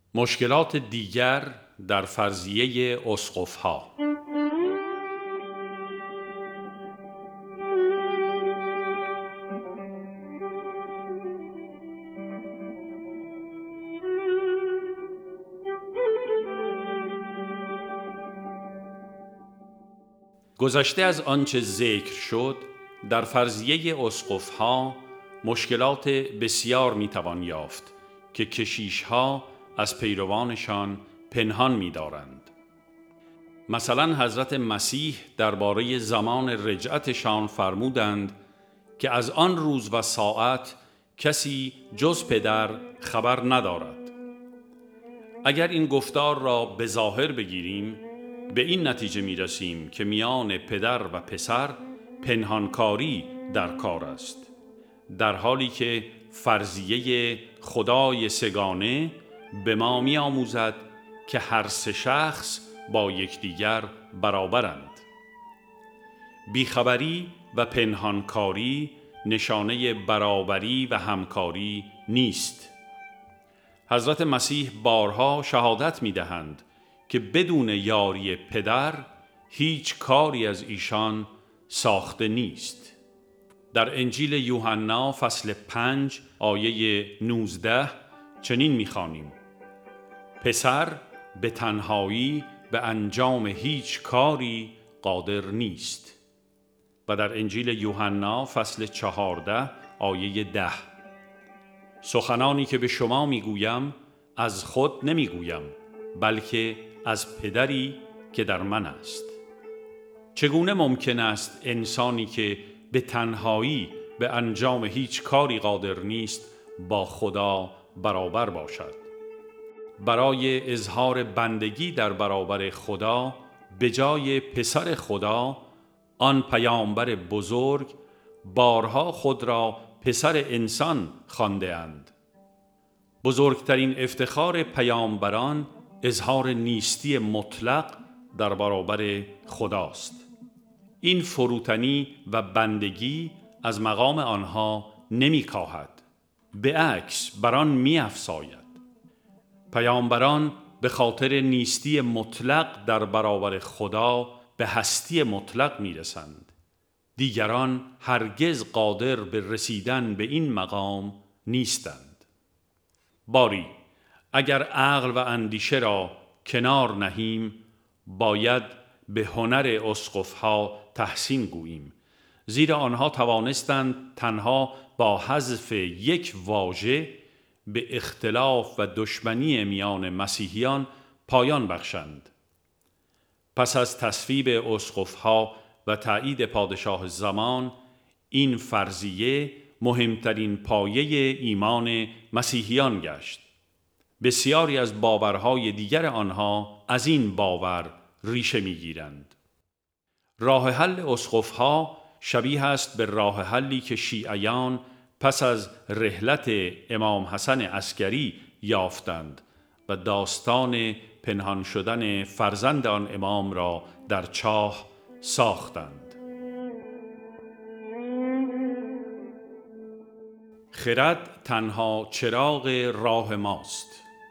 مشکلات دیگر در فرضیه اسقف‌ها. گذشته از آنچه ذکر شد، در فرضیه اسقف‌ها مشکلات بسیار میتوان یافت که کشیش‌ها از پیروانشان پنهان می‌دارند. مثلا حضرت مسیح درباره زمان رجعتشان فرمودند که از آن روز و ساعت کسی جز پدر خبر ندارد. اگر این گفتار را به ظاهر بگیریم، به این نتیجه می رسیم که میان پدر و پسر پنهانکاری در کار است، در حالی که فرضیه خدای سگانه به ما می آموزد که هر سه شخص با یکدیگر برابرند. بیخبری و پنهانکاری نشانه برابری و همکاری نیست. حضرت مسیح بارها شهادت می دهند که بدون یاری پدر هیچ کاری از ایشان ساخته نیست. در انجیل یوحنا فصل 5 آیه 19 چنین می‌خوانیم: پسر به تنهایی به انجام هیچ کاری قادر نیست. و در انجیل یوحنا فصل 14 آیه 10: سخنانی که به شما میگویم از خود نمیگویم، بلکه از پدری که در من است. چگونه ممکن است انسانی که به تنهایی به انجام هیچ کاری قادر نیست با خدا برابر باشد؟ برای اظهار بندگی در برابر خدا، به جای پسر خدا، آن پیامبر بزرگ، بارها خود را پسر انسان خوانده اند. بزرگترین افتخار پیامبران اظهار نیستی مطلق در برابر خداست. این فروتنی و بندگی از مقام آنها نمی‌کاهد، به عکس بر آن می‌افزاید. پیامبران به خاطر نیستی مطلق در برابر خدا به هستی مطلق می‌رسند. دیگران هرگز قادر به رسیدن به این مقام نیستند. باری اگر عقل و اندیشه را کنار نهیم، باید به هنر اسقف‌ها تحسین گوییم، زیرا آنها توانستند تنها با حذف یک واژه به اختلاف و دشمنی میان مسیحیان پایان بخشند. پس از تصویب اسقف‌ها و تایید پادشاه زمان، این فرضیه مهمترین پایه ایمان مسیحیان گشت. بسیاری از باورهای دیگر آنها از این باور ریشه می‌گیرند. راه حل اسقف‌ها شبیه است به راه حلی که شیعیان پس از رحلت امام حسن عسکری یافتند و داستان پنهان شدن فرزند آن امام را در چاه ساختند. خرد تنها چراغ راه ماست.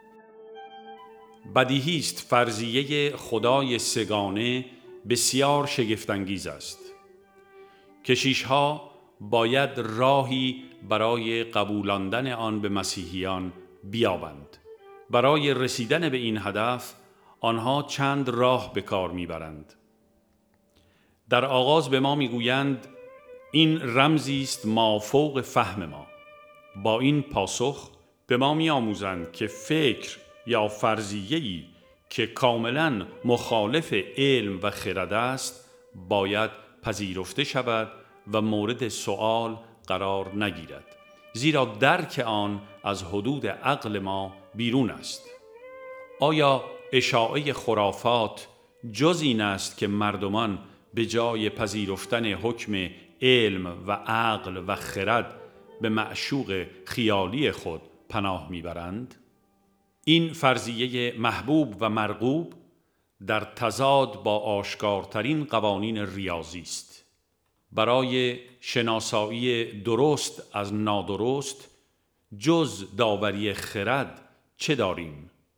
بدیهی است فرضیه خدای سگانه بسیار شگفت‌انگیز است. کشیش‌ها باید راهی برای قبولاندن آن به مسیحیان بیابند. برای رسیدن به این هدف آنها چند راه به کار میبرند. در آغاز به ما میگویند این رمزی است مافوق فهم ما. با این پاسخ به ما میآموزند که فکر یا فرضیه‌ای که کاملاً مخالف علم و خرد است باید پذیرفته شود و مورد سؤال قرار نگیرد، زیرا درک آن از حدود عقل ما بیرون است. آیا اشاعه خرافات جز این است که مردمان به جای پذیرفتن حکم علم و عقل و خرد به معشوق خیالی خود پناه میبرند؟ این فرضیه محبوب و مرغوب در تضاد با آشکارترین قوانین ریاضی است. برای شناسایی درست از نادرست جز داوری خرد چه داریم؟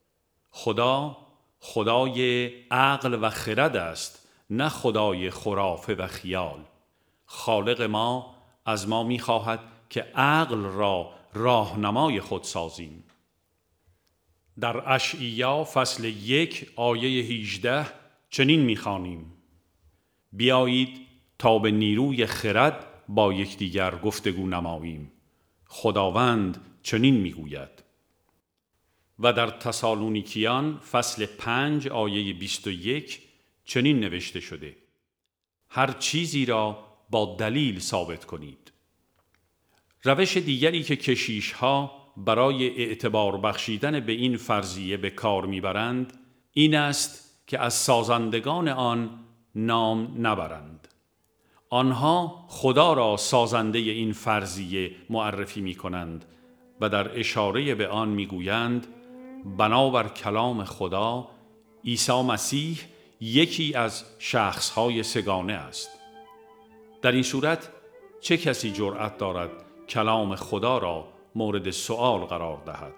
خدا خدای عقل و خرد است، نه خدای خرافه و خیال. خالق ما از ما می‌خواهد که عقل را راهنمای خود سازیم. در اشعیا فصل 1 آیه 18 چنین می‌خوانیم: بیایید تا به نیروی خرد با یکدیگر گفتگو نماییم، خداوند چنین می‌گوید. و در تسالونیکیان فصل 5 آیه 21 چنین نوشته شده: هر چیزی را با دلیل ثابت کنید. روش دیگری که کشیش‌ها برای اعتبار بخشیدن به این فرضیه به کار میبرند این است که از سازندگان آن نام نبرند. آنها خدا را سازنده این فرضیه معرفی می کنند و در اشاره به آن می گویند بنابر کلام خدا عیسی مسیح یکی از شخصهای سگانه است. در این صورت چه کسی جرأت دارد کلام خدا را مورد سؤال قرار دهد؟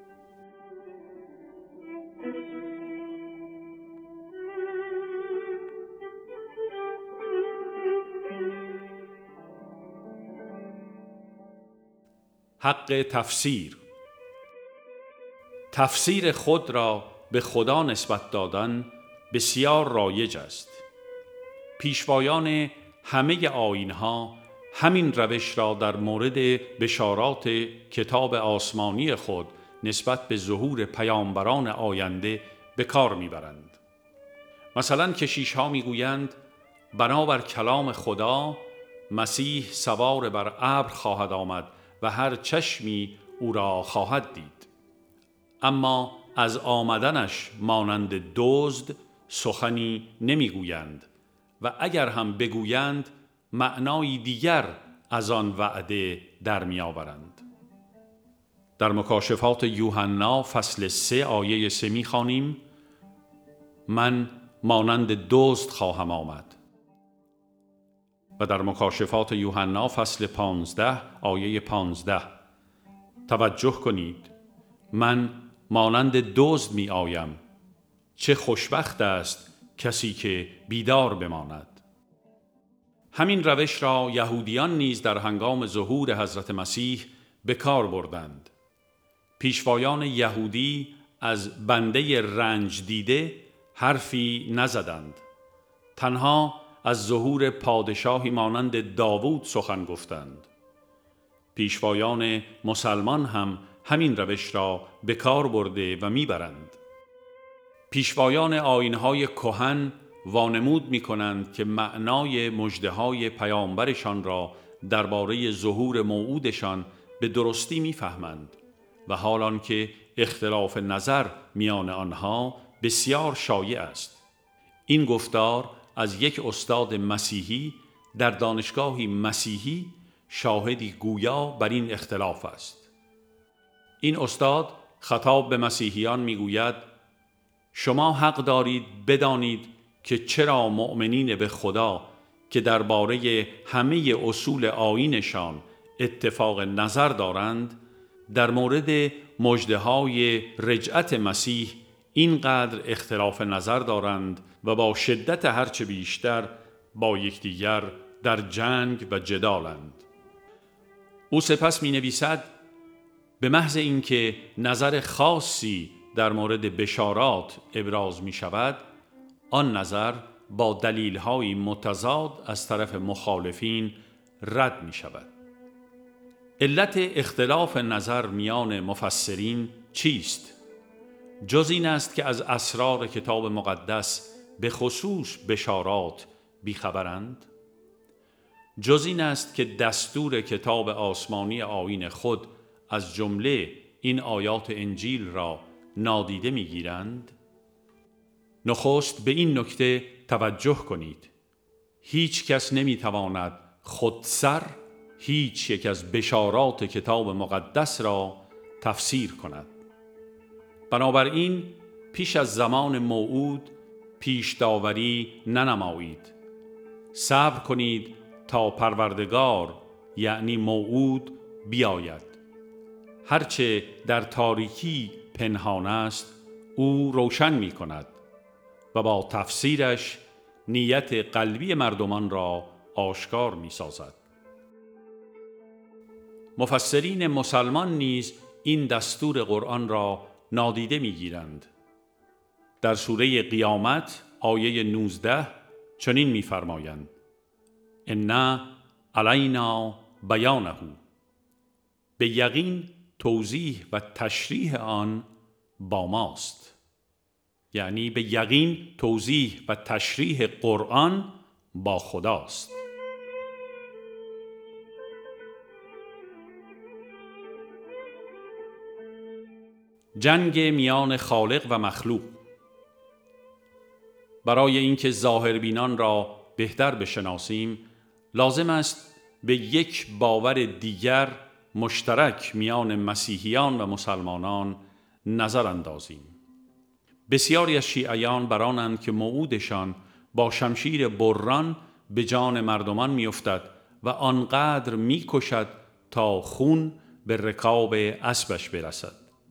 حق تفسیر. تفسیر خود را به خدا نسبت دادن بسیار رایج است. پیشوایان همه آیین‌ها همین روش را در مورد بشارات کتاب آسمانی خود نسبت به ظهور پیامبران آینده به کار می‌برند. مثلا کشیش‌ها می‌گویند بنابر کلام خدا مسیح سوار بر ابر خواهد آمد و هر چشمی او را خواهد دید. اما از آمدنش مانند دزد سخنی نمیگویند و اگر هم بگویند معنای دیگر از آن وعده در میآورند. در مکاشفات یوحنا فصل 3 آیه 3 میخوانیم: من مانند دزد خواهم آمد. و در مکاشفات یوحنا فصل 15 آیه 15 توجه کنید: من مانند دزد می آیم، چه خوشبخت است کسی که بیدار بماند. همین روش را یهودیان نیز در هنگام ظهور حضرت مسیح به کار بردند. پیشوایان یهودی از بنده رنج دیده حرفی نزدند، تنها از ظهور پادشاهی مانند داوود سخن گفتند. پیشوایان مسلمان هم همین روش را به کار برده و میبرند. پیشوایان آیین‌های کهن وانمود می‌کنند که معنای مژده‌های پیامبرشان را درباره ظهور موعودشان به درستی می‌فهمند و حالان که اختلاف نظر میان آنها بسیار شایع است. این گفتار از یک استاد مسیحی در دانشگاهی مسیحی شاهدی گویا بر این اختلاف است. این استاد خطاب به مسیحیان میگوید: شما حق دارید بدانید که چرا مؤمنین به خدا که درباره همه اصول آیینشان اتفاق نظر دارند در مورد مژده‌های رجعت مسیح اینقدر اختلاف نظر دارند و با شدت هرچه بیشتر با یکدیگر در جنگ و جدالند. او سپس می نویسد: به محض اینکه نظر خاصی در مورد بشارات ابراز می شود، آن نظر با دلیل‌های متضاد از طرف مخالفین رد می شود. علت اختلاف نظر میان مفسرین چیست؟ جز این است که از اسرار کتاب مقدس به خصوص بشارات بیخبرند؟ جز این است که دستور کتاب آسمانی آیین خود از جمله این آیات انجیل را نادیده می‌گیرند؟ نخست به این نکته توجه کنید: هیچ کس نمی‌تواند خودسر هیچ یک از بشارات کتاب مقدس را تفسیر کند. بنابراین پیش از زمان موعود پیش داوری ننمایید. صبر کنید تا پروردگار یعنی موعود بیاید. هرچه در تاریکی پنهان است او روشن می کند و با تفسیرش نیت قلبی مردمان را آشکار می سازد. مفسرین مسلمان نیز این دستور قرآن را نادیده می گیرند. در سوره قیامت آیه 19 چنین می فرمایند: ان علینا بیانه، به یقین توضیح و تشریح آن با ماست. یعنی به یقین توضیح و تشریح قرآن با خداست. جنگ میان خالق و مخلوق. برای اینکه ظاهربینان را بهتر بشناسیم، لازم است به یک باور دیگر مشترک میان مسیحیان و مسلمانان نظر اندازیم. بسیاری از شیعیان برانند که موعودشان با شمشیر بران به جان مردمان میافتد و آنقدر میکشد تا خون به رکاب اسبش برسد.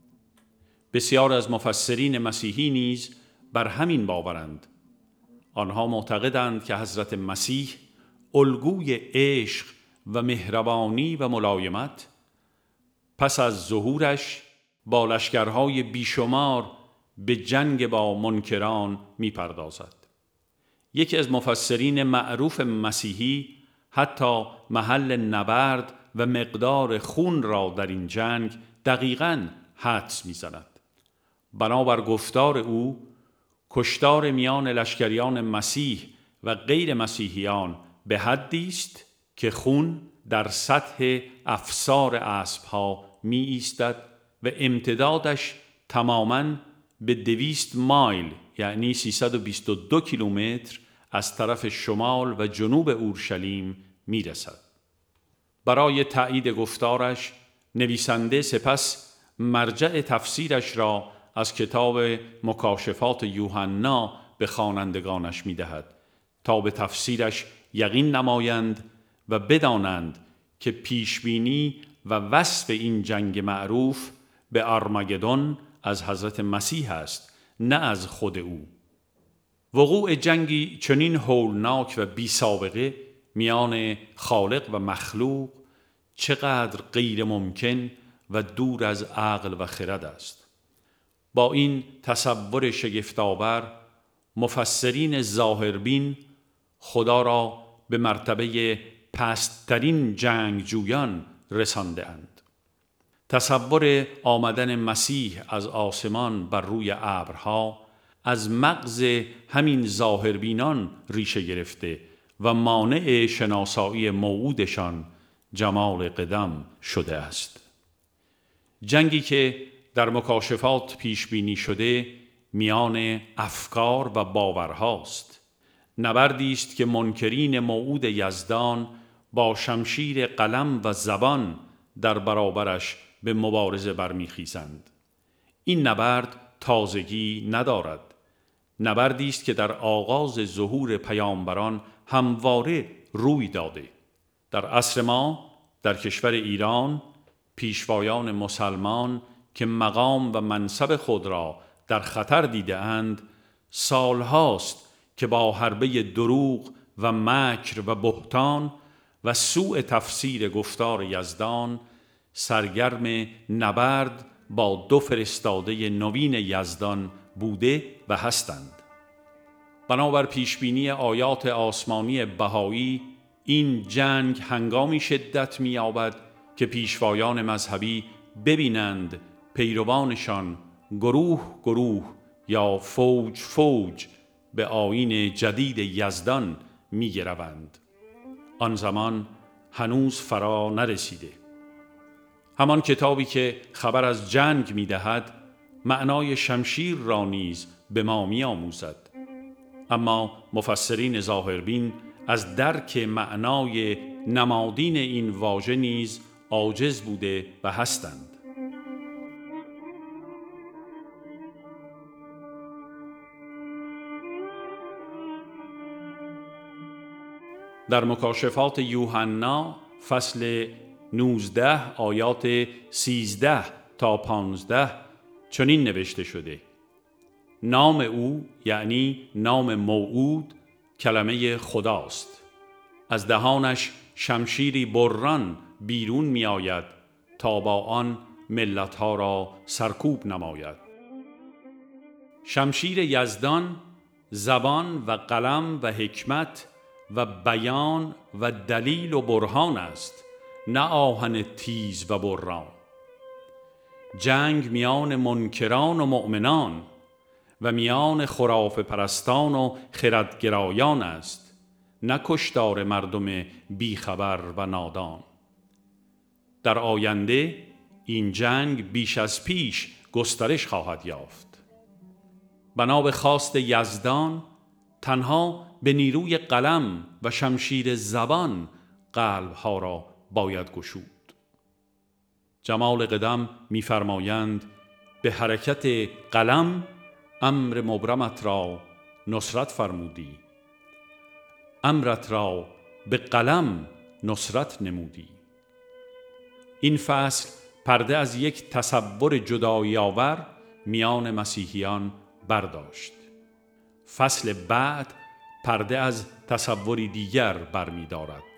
بسیار از مفسرین مسیحی نیز بر همین باورند. آنها معتقدند که حضرت مسیح الگوی عشق و مهربانی و ملایمت پس از ظهورش با لشکرهای بیشمار به جنگ با منکران می‌پردازد. یکی از مفسرین معروف مسیحی حتی محل نبرد و مقدار خون را در این جنگ دقیقاً حدس می‌زند. بنابر گفتار او، کشتار میان لشکریان مسیح و غیر مسیحیان به حدی است که خون در سطح افسار اسب‌ها می ایستد و امتدادش تماماً به 200 مایل یعنی 322 کیلومتر از طرف شمال و جنوب اورشلیم می رسد. برای تأیید گفتارش نویسنده سپس مرجع تفسیرش را از کتاب مکاشفات یوحنا به خوانندگانش می دهد تا به تفسیرش یقین نمایند و بدانند که پیشبینی و وصف این جنگ معروف به ارمگدون از حضرت مسیح است، نه از خود او. وقوع جنگی چنین هولناک و بی سابقه میان خالق و مخلوق چقدر غیر ممکن و دور از عقل و خرد است. با این تصور شگفت‌آور، مفسرین ظاهربین خدا را به مرتبه پست‌ترین جنگجویان رسانده اند. تصور آمدن مسیح از آسمان بر روی ابرها از مغز همین ظاهربینان ریشه گرفته و مانع شناسایی موعودشان جمال قدم شده است. جنگی که در مکاشفات پیش بینی شده میان افکار و باورهاست. نبردی است که منکرین موعود یزدان با شمشیر قلم و زبان در برابرش به مبارزه برمیخیزند. این نبرد تازگی ندارد. نبردی است که در آغاز ظهور پیامبران همواره روی داده. در عصر ما در کشور ایران پیشوایان مسلمان که مقام و منصب خود را در خطر دیده اند، سالهاست که با حربه دروغ و مکر و بهتان و سوء تفسیر گفتار یزدان سرگرم نبرد با 2 فرستاده نوین یزدان بوده و هستند. بنابر پیشبینی آیات آسمانی بهایی، این جنگ هنگامی شدت می‌یابد که پیشوایان مذهبی ببینند پیروانشان گروه گروه یا فوج فوج به آیین جدید یزدان می‌گروند. آن زمان هنوز فرا نرسیده. همان کتابی که خبر از جنگ می‌دهد معنای شمشیر را نیز به ما می‌آموزد. اما مفسرین ظاهربین از درک معنای نمادین این واژه نیز عاجز بوده و هستند. در مکاشفات یوحنا فصل 19 آیات 13 تا 15 چنین نوشته شده: نام او یعنی نام موعود کلمه خداست. از دهانش شمشیری بران بیرون می آید تا با آن ملتها را سرکوب نماید. شمشیر یزدان زبان و قلم و حکمت و بیان و دلیل و برهان است، نه آهن تیز و بران. جنگ میان منکران و مؤمنان و میان خرافه پرستان و خردگرایان است، نه کشتار مردم بیخبر و نادان. در آینده این جنگ بیش از پیش گسترش خواهد یافت. بنا به خواست یزدان تنها به نیروی قلم و شمشیر زبان قلبها را باید گشود. جمال قدم می‌فرمایند به حرکت قلم امر مبرمت را نصرت فرمودی، امرت را به قلم نصرت نمودی. این فصل پرده از یک تصور جدایی آور میان مسیحیان برداشت. فصل بعد پرده از تصوری دیگر برمی دارد.